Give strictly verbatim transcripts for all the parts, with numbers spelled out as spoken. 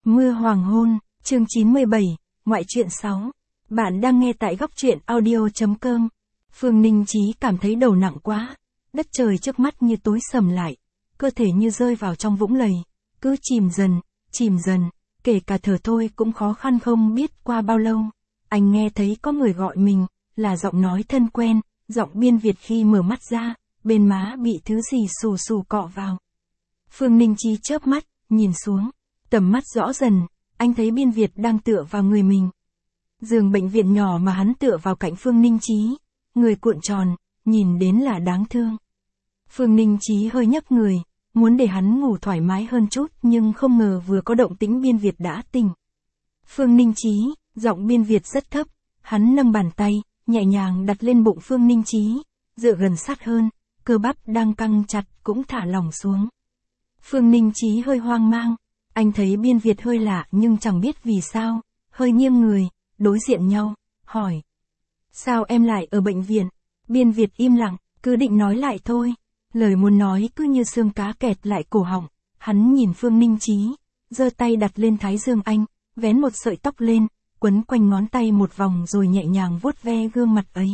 Mưa hoàng hôn, chương chín mươi bảy, ngoại truyện sáu. Bạn đang nghe tại góc truyện audio.com. Phương Ninh Chí cảm thấy đầu nặng quá. Đất trời trước mắt như tối sầm lại. Cơ thể như rơi vào trong vũng lầy. Cứ chìm dần, chìm dần. Kể cả thở thôi cũng khó khăn không biết qua bao lâu. Anh nghe thấy có người gọi mình, là giọng nói thân quen, giọng Biên Việt khi mở mắt ra, bên má bị thứ gì xù xù cọ vào. Phương Ninh Chí chớp mắt, nhìn xuống. Tầm mắt rõ dần, anh thấy Biên Việt đang tựa vào người mình. Giường bệnh viện nhỏ mà hắn tựa vào cạnh Phương Ninh Chí, người cuộn tròn, nhìn đến là đáng thương. Phương Ninh Chí hơi nhấc người, muốn để hắn ngủ thoải mái hơn chút nhưng không ngờ vừa có động tĩnh Biên Việt đã tỉnh. Phương Ninh Chí, giọng Biên Việt rất thấp, hắn nâng bàn tay, nhẹ nhàng đặt lên bụng Phương Ninh Chí, dựa gần sát hơn, cơ bắp đang căng chặt cũng thả lỏng xuống. Phương Ninh Chí hơi hoang mang. Anh thấy Biên Việt hơi lạ nhưng chẳng biết vì sao, hơi nghiêng người, đối diện nhau, hỏi. Sao em lại ở bệnh viện? Biên Việt im lặng, cứ định nói lại thôi. Lời muốn nói cứ như xương cá kẹt lại cổ họng. Hắn nhìn Phương Ninh Chí, giơ tay đặt lên thái dương anh, vén một sợi tóc lên, quấn quanh ngón tay một vòng rồi nhẹ nhàng vuốt ve gương mặt ấy.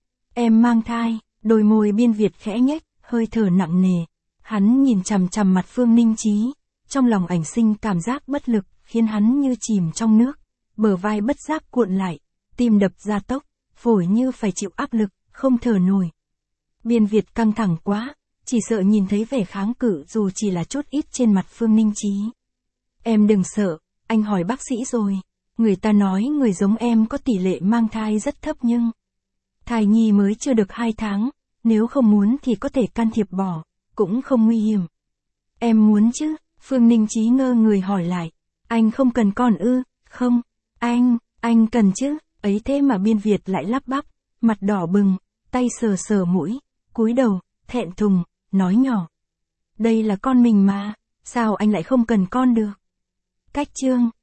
Em mang thai, đôi môi Biên Việt khẽ nhếch, hơi thở nặng nề. Hắn nhìn chằm chằm mặt Phương Ninh Chí. Trong lòng ảnh sinh cảm giác bất lực, khiến hắn như chìm trong nước, bờ vai bất giác cuộn lại, tim đập ra tốc, phổi như phải chịu áp lực, không thở nổi. Biên Việt căng thẳng quá, chỉ sợ nhìn thấy vẻ kháng cự dù chỉ là chút ít trên mặt Phương Ninh Chí. Em đừng sợ, anh hỏi bác sĩ rồi, người ta nói người giống em có tỷ lệ mang thai rất thấp nhưng thai nhi mới chưa được hai tháng, nếu không muốn thì có thể can thiệp bỏ, cũng không nguy hiểm. Em muốn chứ? Phương Ninh Chí ngơ người hỏi lại, anh không cần con ư? Không, anh, anh cần chứ, ấy thế mà Biên Việt lại lắp bắp, mặt đỏ bừng, tay sờ sờ mũi, cúi đầu, thẹn thùng, nói nhỏ. Đây là con mình mà, sao anh lại không cần con được? Cách chương,